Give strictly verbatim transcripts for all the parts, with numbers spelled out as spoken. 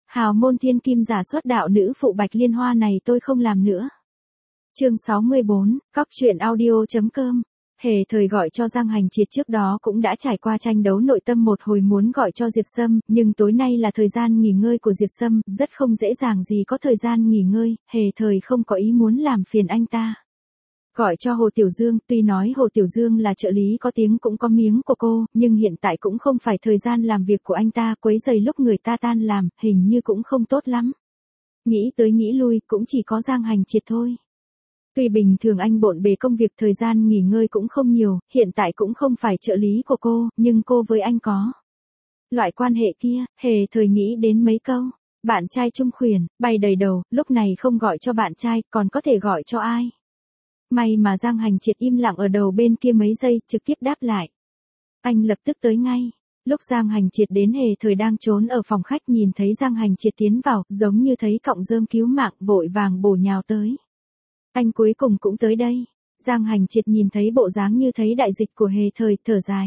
Hào môn thiên kim giả xuất đạo nữ phụ Bạch Liên Hoa này tôi không làm nữa. Chương sáu mươi bốn, Cóc truyện audio.com. Hề thời gọi cho Giang Hành Triệt trước đó cũng đã trải qua tranh đấu nội tâm một hồi muốn gọi cho Diệp Sâm, nhưng tối nay là thời gian nghỉ ngơi của Diệp Sâm, rất không dễ dàng gì có thời gian nghỉ ngơi, Hề thời không có ý muốn làm phiền anh ta. Gọi cho Hồ Tiểu Dương, tuy nói Hồ Tiểu Dương là trợ lý có tiếng cũng có miếng của cô, nhưng hiện tại cũng không phải thời gian làm việc của anh ta, quấy rầy lúc người ta tan làm, hình như cũng không tốt lắm. Nghĩ tới nghĩ lui, cũng chỉ có Giang Hành Triệt thôi. Tuy bình thường anh bộn bề công việc thời gian nghỉ ngơi cũng không nhiều, hiện tại cũng không phải trợ lý của cô, nhưng cô với anh có loại quan hệ kia, Hề thời nghĩ đến mấy câu. Bạn trai Trung Khuyển, bay đầy đầu, lúc này không gọi cho bạn trai, còn có thể gọi cho ai? May mà Giang Hành Triệt im lặng ở đầu bên kia mấy giây, trực tiếp đáp lại. Anh lập tức tới ngay. Lúc Giang Hành Triệt đến, Hề thời đang trốn ở phòng khách, nhìn thấy Giang Hành Triệt tiến vào, giống như thấy cọng rơm cứu mạng, vội vàng bổ nhào tới. Anh cuối cùng cũng tới đây. Giang Hành Triệt nhìn thấy bộ dáng như thấy đại dịch của Hề thời, thở dài.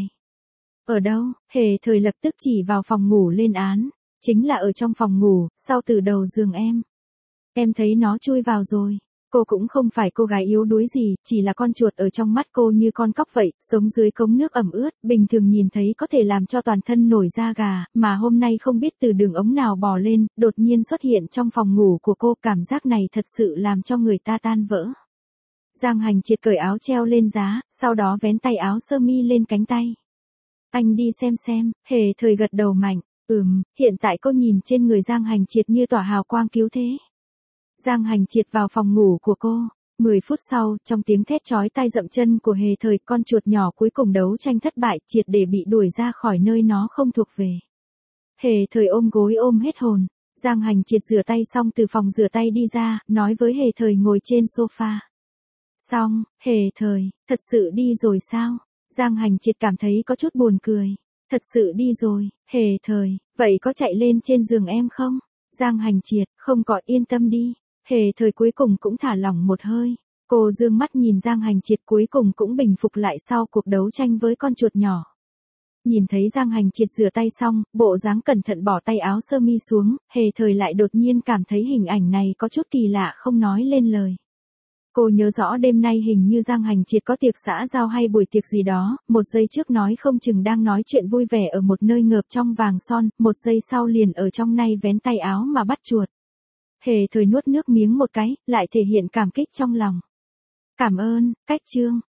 Ở đâu? Hề thời lập tức chỉ vào phòng ngủ lên án. Chính là ở trong phòng ngủ, sau từ đầu giường em. Em thấy nó chui vào rồi. Cô cũng không phải cô gái yếu đuối gì, chỉ là con chuột ở trong mắt cô như con cóc vậy, sống dưới cống nước ẩm ướt, bình thường nhìn thấy có thể làm cho toàn thân nổi da gà, mà hôm nay không biết từ đường ống nào bò lên, đột nhiên xuất hiện trong phòng ngủ của cô, cảm giác này thật sự làm cho người ta tan vỡ. Giang Hành Triệt cởi áo treo lên giá, sau đó vén tay áo sơ mi lên cánh tay. Anh đi xem xem, Hề thời gật đầu mạnh, ừm, hiện tại cô nhìn trên người Giang Hành Triệt như tỏa hào quang cứu thế. Giang Hành Triệt vào phòng ngủ của cô. Mười phút sau, trong tiếng thét chói tai dậm chân của Hề thời, con chuột nhỏ cuối cùng đấu tranh thất bại, triệt để bị đuổi ra khỏi nơi nó không thuộc về. Hề thời ôm gối ôm hết hồn. Giang Hành Triệt rửa tay xong từ phòng rửa tay đi ra, nói với Hề thời ngồi trên sofa. Xong, Hề thời, thật sự đi rồi sao? Giang Hành Triệt cảm thấy có chút buồn cười. Thật sự đi rồi, Hề thời, vậy có chạy lên trên giường em không? Giang Hành Triệt, không có, yên tâm đi. Hề thời cuối cùng cũng thả lỏng một hơi. Cô dương mắt nhìn Giang Hành Triệt cuối cùng cũng bình phục lại sau cuộc đấu tranh với con chuột nhỏ. Nhìn thấy Giang Hành Triệt rửa tay xong, bộ dáng cẩn thận bỏ tay áo sơ mi xuống, Hề thời lại đột nhiên cảm thấy hình ảnh này có chút kỳ lạ không nói lên lời. Cô nhớ rõ đêm nay hình như Giang Hành Triệt có tiệc xã giao hay buổi tiệc gì đó, một giây trước nói không chừng đang nói chuyện vui vẻ ở một nơi ngợp trong vàng son, một giây sau liền ở trong nay vén tay áo mà bắt chuột. Hề thời nuốt nước miếng một cái, lại thể hiện cảm kích trong lòng. Cảm ơn, cách chương.